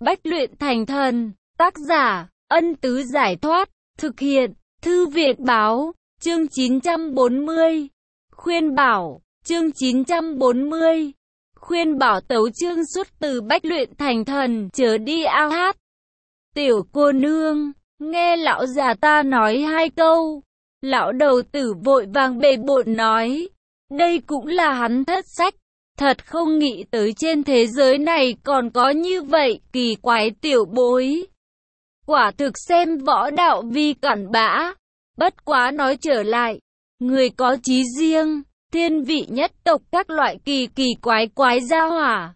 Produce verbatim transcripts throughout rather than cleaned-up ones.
Bách luyện thành thần, tác giả, Ân Tứ Giải Thoát, thực hiện, Thư Viện Báo, chương chín trăm bốn mươi. Khuyên bảo, chương chín trăm bốn mươi. Khuyên bảo tấu chương xuất từ Bách luyện thành thần, chớ đi ao hát. Tiểu cô nương, nghe lão già ta nói hai câu. Lão đầu tử vội vàng bề bộn nói, đây cũng là hắn thất sách. Thật không nghĩ tới trên thế giới này còn có như vậy kỳ quái tiểu bối. Quả thực xem võ đạo vi cặn bã. Bất quá nói trở lại, người có chí riêng, thiên vị nhất tộc các loại kỳ kỳ quái quái gia hỏa.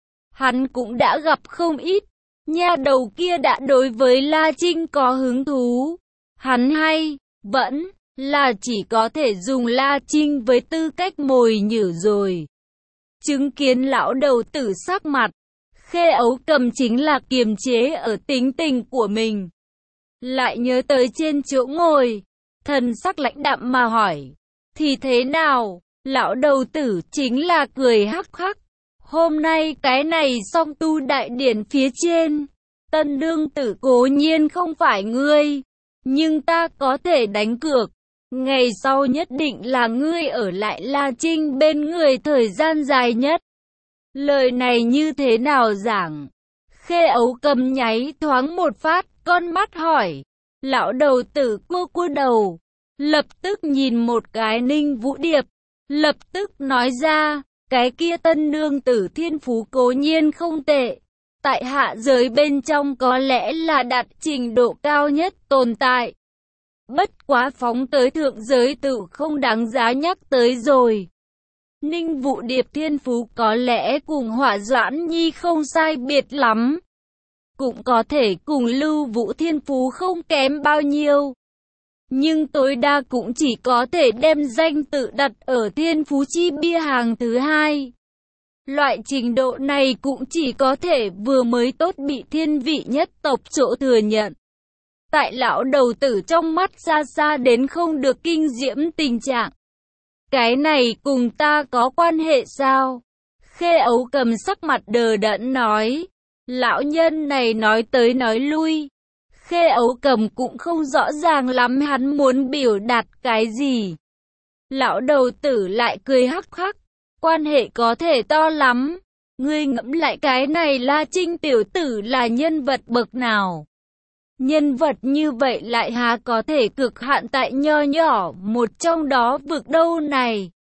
Hắn cũng đã gặp không ít. Nha đầu kia đã đối với La Trinh có hứng thú. Hắn hay, vẫn là chỉ có thể dùng La Trinh với tư cách mồi nhử rồi. Chứng kiến lão đầu tử sắc mặt, Khê Ấu Cầm chính là kiềm chế ở tính tình của mình. Lại nhớ tới trên chỗ ngồi, thần sắc lãnh đạm mà hỏi, thì thế nào? Lão đầu tử chính là cười hắc hắc. Hôm nay cái này song tu đại điển phía trên, tân đương tử cố nhiên không phải ngươi, nhưng ta có thể đánh cược. Ngày sau nhất định là ngươi ở lại La Trinh bên người thời gian dài nhất. Lời này như thế nào giảng? Khê Ấu Cầm nháy thoáng một phát, con mắt hỏi. Lão đầu tử cua cua đầu, lập tức nhìn một cái Ninh Vũ Điệp, lập tức nói ra, cái kia tân nương tử thiên phú cố nhiên không tệ. Tại hạ giới bên trong có lẽ là đạt trình độ cao nhất tồn tại. Bất quá phóng tới thượng giới tự không đáng giá nhắc tới rồi. Ninh Vũ Điệp thiên phú có lẽ cùng Hỏa Doãn Nhi không sai biệt lắm. Cũng có thể cùng Lưu Vũ thiên phú không kém bao nhiêu. Nhưng tối đa cũng chỉ có thể đem danh tự đặt ở thiên phú chi bia hàng thứ hai. Loại trình độ này cũng chỉ có thể vừa mới tốt bị thiên vị nhất tộc chỗ thừa nhận. Tại lão đầu tử trong mắt xa xa đến không được kinh diễm tình trạng. Cái này cùng ta có quan hệ sao? Khê Ấu Cầm sắc mặt đờ đẫn nói. Lão nhân này nói tới nói lui. Khê Ấu Cầm cũng không rõ ràng lắm hắn muốn biểu đạt cái gì. Lão đầu tử lại cười hắc hắc. Quan hệ có thể to lắm. Ngươi ngẫm lại cái này La Trinh tiểu tử là nhân vật bậc nào? Nhân vật như vậy lại há có thể cực hạn tại nho nhỏ một trong đó vực đâu này?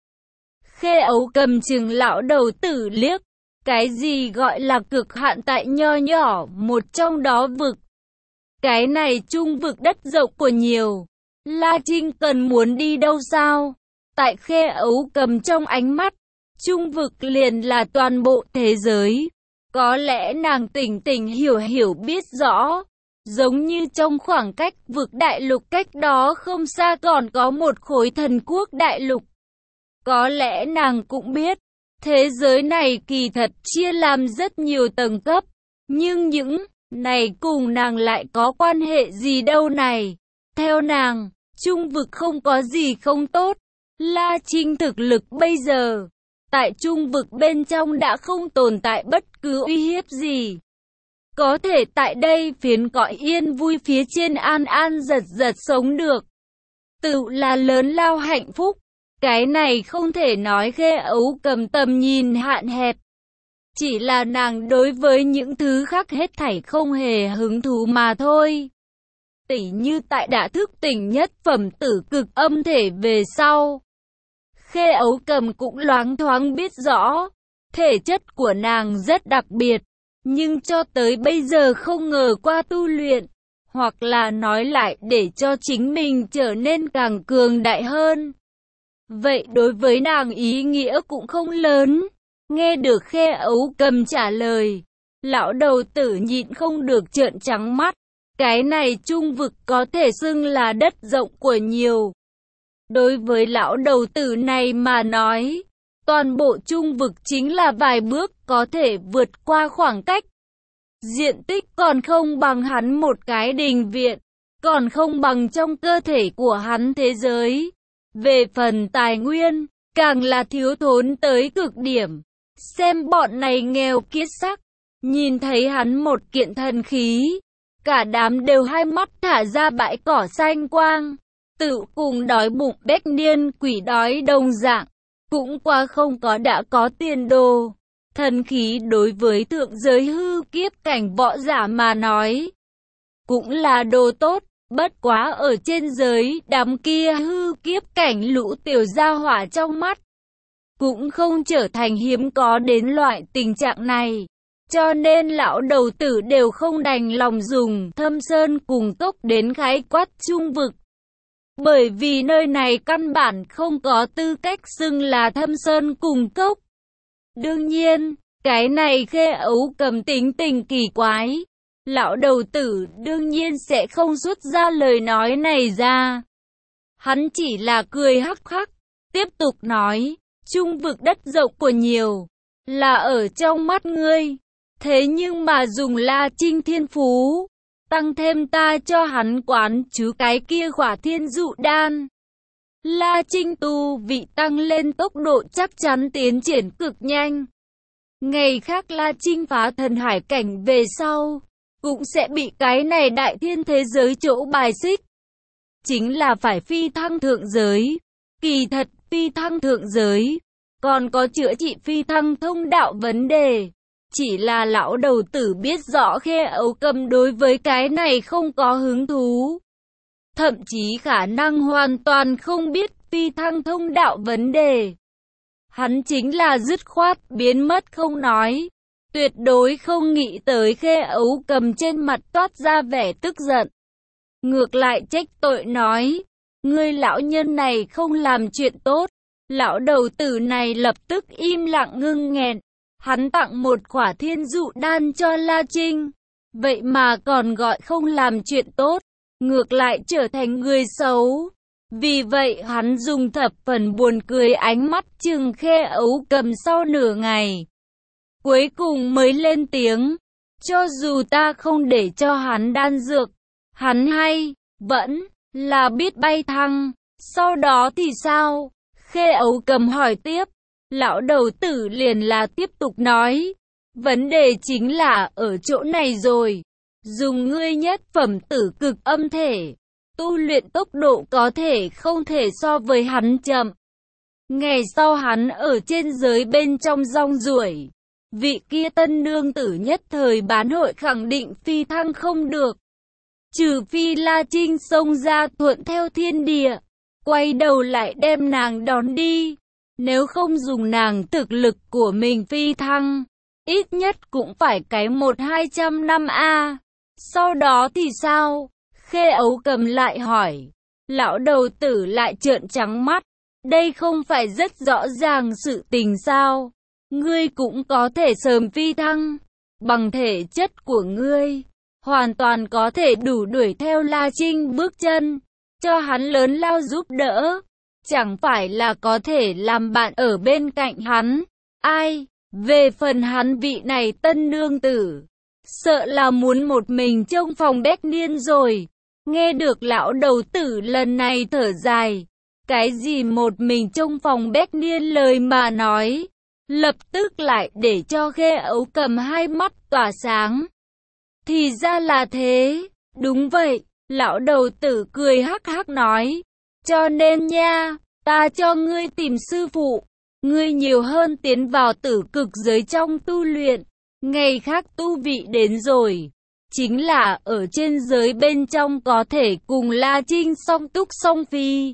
Khê Ấu Cầm chừng lão đầu tử liếc. Cái gì gọi là cực hạn tại nho nhỏ một trong đó vực? Cái này trung vực đất rộng của nhiều. La Trinh cần muốn đi đâu sao? Tại Khê Ấu Cầm trong ánh mắt, trung vực liền là toàn bộ thế giới. Có lẽ nàng tỉnh tỉnh hiểu hiểu biết rõ. Giống như trong khoảng cách vực đại lục cách đó không xa còn có một khối thần quốc đại lục. Có lẽ nàng cũng biết, thế giới này kỳ thật chia làm rất nhiều tầng cấp. Nhưng những này cùng nàng lại có quan hệ gì đâu này. Theo nàng, trung vực không có gì không tốt. La Trinh thực lực bây giờ, tại trung vực bên trong đã không tồn tại bất cứ uy hiếp gì. Có thể tại đây phiến cõi yên vui phía trên an an giật giật sống được. Tự là lớn lao hạnh phúc. Cái này không thể nói Khê Ấu Cầm tầm nhìn hạn hẹp. Chỉ là nàng đối với những thứ khác hết thảy không hề hứng thú mà thôi. Tỉ như tại đã thức tỉnh nhất phẩm tử cực âm thể về sau. Khê Ấu Cầm cũng loáng thoáng biết rõ. Thể chất của nàng rất đặc biệt. Nhưng cho tới bây giờ không ngờ qua tu luyện, hoặc là nói lại để cho chính mình trở nên càng cường đại hơn. Vậy đối với nàng ý nghĩa cũng không lớn. Nghe được Khê Ấu Cầm trả lời, lão đầu tử nhịn không được trợn trắng mắt. Cái này trung vực có thể xưng là đất rộng của nhiều. Đối với lão đầu tử này mà nói, toàn bộ trung vực chính là vài bước có thể vượt qua khoảng cách. Diện tích còn không bằng hắn một cái đình viện, còn không bằng trong cơ thể của hắn thế giới. Về phần tài nguyên, càng là thiếu thốn tới cực điểm. Xem bọn này nghèo kiết sắc, Nhìn thấy hắn một kiện thần khí, cả đám đều hai mắt thả ra bãi cỏ xanh quang, tự cùng đói bụng bách niên quỷ đói đồng dạng, cũng qua không có đã có tiền đồ. Thần khí đối với thượng giới hư kiếp cảnh võ giả mà nói, cũng là đồ tốt, bất quá ở trên giới, đám kia hư kiếp cảnh lũ tiểu gia hỏa trong mắt, cũng không trở thành hiếm có đến loại tình trạng này. Cho nên lão đầu tử đều không đành lòng dùng Thâm Sơn cùng cốc đến khái quát trung vực. Bởi vì nơi này căn bản không có tư cách xưng là Thâm Sơn cùng cốc. Đương nhiên, cái này Khê Ấu Cầm tính tình kỳ quái. Lão đầu tử đương nhiên sẽ không xuất ra lời nói này ra. Hắn chỉ là cười hắc hắc, tiếp tục nói, trung vực đất rộng của nhiều, là ở trong mắt ngươi. Thế nhưng mà dùng La Trinh thiên phú, tăng thêm ta cho hắn quán chứ cái kia khỏa thiên dụ đan. La Trinh tu vị tăng lên tốc độ chắc chắn tiến triển cực nhanh. Ngày khác La Trinh phá thần hải cảnh về sau, cũng sẽ bị cái này đại thiên thế giới chỗ bài xích. Chính là phải phi thăng thượng giới. Kỳ thật phi thăng thượng giới, còn có chữa trị phi thăng thông đạo vấn đề. Chỉ là lão đầu tử biết rõ Khê Ấu Cầm đối với cái này không có hứng thú. Thậm chí khả năng hoàn toàn không biết phi thăng thông đạo vấn đề. Hắn chính là dứt khoát biến mất không nói. Tuyệt đối không nghĩ tới Khê Ấu Cầm trên mặt toát ra vẻ tức giận. Ngược lại trách tội nói, ngươi lão nhân này không làm chuyện tốt. Lão đầu tử này lập tức im lặng ngưng nghẹn. Hắn tặng một quả thiên dụ đan cho La Trinh, vậy mà còn gọi không làm chuyện tốt, ngược lại trở thành người xấu. Vì vậy hắn dùng thập phần buồn cười ánh mắt chừng Khê Ấu Cầm sau nửa ngày. Cuối cùng mới lên tiếng, cho dù ta không để cho hắn đan dược, hắn hay, vẫn là biết bay thăng. Sau đó thì sao? Khê Ấu Cầm hỏi tiếp. Lão đầu tử liền là tiếp tục nói, vấn đề chính là ở chỗ này rồi. Dùng ngươi nhất phẩm tử cực âm thể, tu luyện tốc độ có thể không thể so với hắn chậm. Ngày sau hắn ở trên giới bên trong rong ruổi, vị kia tân nương tử nhất thời bán hội khẳng định phi thăng không được. Trừ phi La Trinh xông ra thuận theo thiên địa, quay đầu lại đem nàng đón đi. Nếu không dùng nàng thực lực của mình phi thăng, ít nhất cũng phải cái một hai trăm năm a. Sau đó thì sao? Khê Ấu Cầm lại hỏi. Lão đầu tử lại trợn trắng mắt. Đây không phải rất rõ ràng sự tình sao? Ngươi cũng có thể sớm phi thăng. Bằng thể chất của ngươi, hoàn toàn có thể đủ đuổi theo La Trinh bước chân, cho hắn lớn lao giúp đỡ. Chẳng phải là có thể làm bạn ở bên cạnh hắn. Ai, về phần hắn vị này tân nương tử, sợ là muốn một mình trong phòng bét niên rồi. Nghe được lão đầu tử lần này thở dài, cái gì một mình trong phòng bét niên lời mà nói, lập tức lại để cho Khê Ấu Cầm hai mắt tỏa sáng. Thì ra là thế, đúng vậy, lão đầu tử cười hắc hắc nói. Cho nên nha, ta cho ngươi tìm sư phụ, ngươi nhiều hơn tiến vào tử cực giới trong tu luyện, ngày khác tu vị đến rồi, chính là ở trên giới bên trong có thể cùng La Trinh song túc song phi.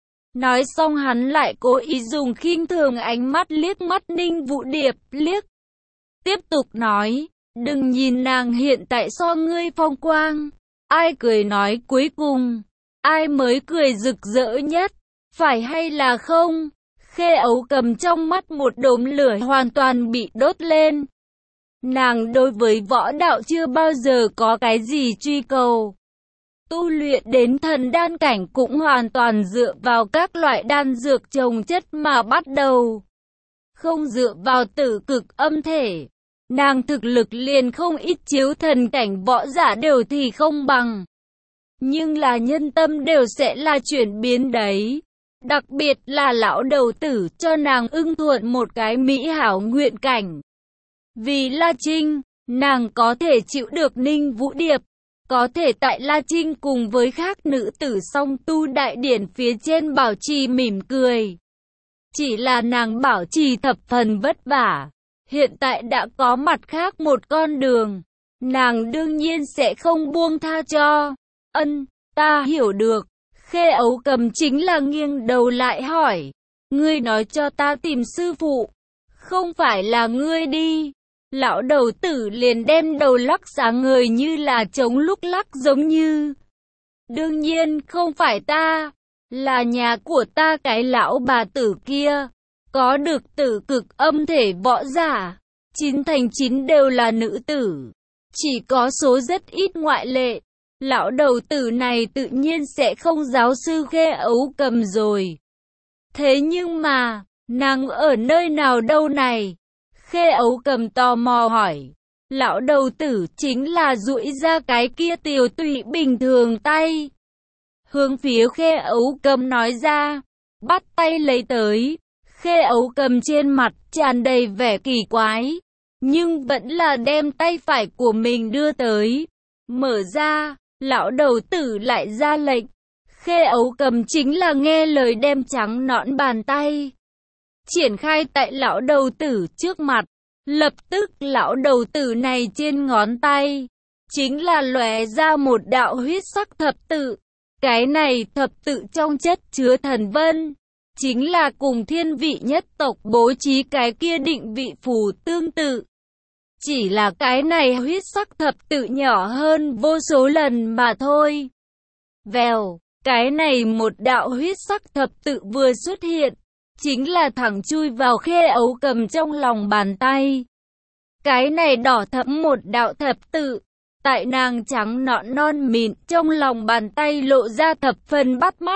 Nói xong hắn lại cố ý dùng khinh thường ánh mắt liếc mắt Ninh Vũ Điệp liếc. Tiếp tục nói, đừng nhìn nàng hiện tại so ngươi phong quang, ai cười nói cuối cùng, ai mới cười rực rỡ nhất, phải hay là không? Khê Ấu Cầm trong mắt một đốm lửa hoàn toàn bị đốt lên. Nàng đối với võ đạo chưa bao giờ có cái gì truy cầu. Tu luyện đến thần đan cảnh cũng hoàn toàn dựa vào các loại đan dược trồng chất mà bắt đầu. Không dựa vào tử cực âm thể. Nàng thực lực liền không ít chiếu thần cảnh võ giả đều thì không bằng. Nhưng là nhân tâm đều sẽ là chuyển biến đấy. Đặc biệt là lão đầu tử cho nàng ưng thuận một cái mỹ hảo nguyện cảnh. Vì La Trinh, Nàng có thể chịu được Ninh Vũ Điệp, có thể tại La Trinh cùng với khác nữ tử song tu đại điển phía trên bảo trì mỉm cười. Chỉ là nàng bảo trì thập phần vất vả. Hiện tại đã có mặt khác một con đường. Nàng đương nhiên sẽ không buông tha cho. Ân, ta hiểu được. Khê Ấu Cầm chính là nghiêng đầu lại hỏi. Ngươi nói cho ta tìm sư phụ. Không phải là ngươi đi. Lão đầu tử liền đem đầu lắc sáng ngời như là trống lúc lắc giống như. Đương nhiên không phải ta. Là nhà của ta cái lão bà tử kia. Có được tử cực âm thể võ giả. Chín thành chín đều là nữ tử. Chỉ có số rất ít ngoại lệ. Lão đầu tử này tự nhiên sẽ không giáo sư Khê Ấu Cầm rồi. Thế nhưng mà, nàng ở nơi nào đâu này? Khê Ấu Cầm tò mò hỏi. Lão đầu tử chính là duỗi ra cái kia tiều tụy bình thường tay. Hướng phía Khê Ấu Cầm nói ra. Bắt tay lấy tới. Khê Ấu Cầm trên mặt tràn đầy vẻ kỳ quái. Nhưng vẫn là đem tay phải của mình đưa tới. Mở ra, lão đầu tử lại ra lệnh. Khê Ấu Cầm chính là nghe lời đem trắng nõn bàn tay triển khai tại lão đầu tử trước mặt. Lập tức lão đầu tử này trên ngón tay chính là lóe ra một đạo huyết sắc thập tự. Cái này thập tự trong chất chứa thần vân, chính là cùng thiên vị nhất tộc bố trí cái kia định vị phù tương tự. Chỉ là cái này huyết sắc thập tự nhỏ hơn vô số lần mà thôi. Vèo, cái này một đạo huyết sắc thập tự vừa xuất hiện, chính là thẳng chui vào Khê Ấu Cầm trong lòng bàn tay. Cái này đỏ thẫm một đạo thập tự, tại nàng trắng nõn non mịn trong lòng bàn tay lộ ra thập phần bắt mắt.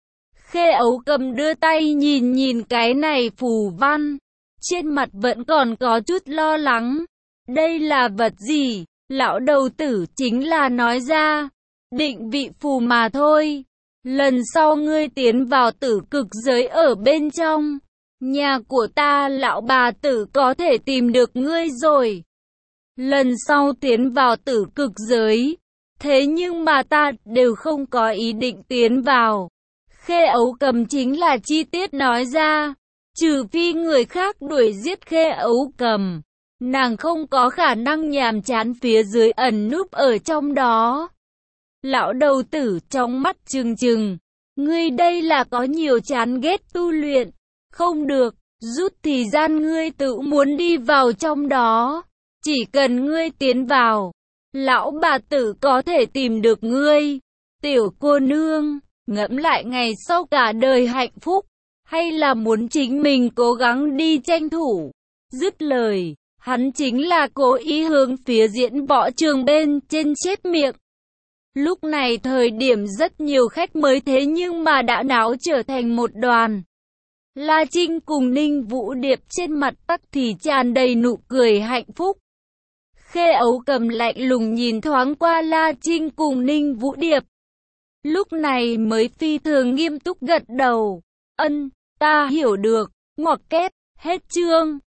Khê Ấu Cầm đưa tay nhìn nhìn cái này phù văn, trên mặt vẫn còn có chút lo lắng. Đây là vật gì? Lão đầu tử chính là nói ra, định vị phù mà thôi. Lần sau ngươi tiến vào tử cực giới ở bên trong, nhà của ta lão bà tử có thể tìm được ngươi rồi. Lần sau tiến vào tử cực giới, thế nhưng mà ta đều không có ý định tiến vào. Khê Ấu Cầm chính là chi tiết nói ra, trừ phi người khác đuổi giết Khê Ấu Cầm, nàng không có khả năng nhàm chán phía dưới ẩn núp ở trong đó. Lão đầu tử trong mắt trừng trừng, ngươi đây là có nhiều chán ghét tu luyện, không được, rút thì gian ngươi tự muốn đi vào trong đó, chỉ cần ngươi tiến vào, lão bà tử có thể tìm được ngươi. Tiểu cô nương, ngẫm lại ngày sau cả đời hạnh phúc, hay là muốn chính mình cố gắng đi tranh thủ. Dứt lời, hắn chính là cố ý hướng phía diễn võ trường bên trên chết miệng. Lúc này thời điểm rất nhiều khách mới thế nhưng mà đã náo trở thành một đoàn. La Trinh cùng Ninh Vũ Điệp trên mặt tắc thì tràn đầy nụ cười hạnh phúc. Khê Ấu Cầm lạnh lùng nhìn thoáng qua La Trinh cùng Ninh Vũ Điệp. Lúc này mới phi thường nghiêm túc gật đầu. Ân, ta hiểu được, ngoặc kép, hết chương.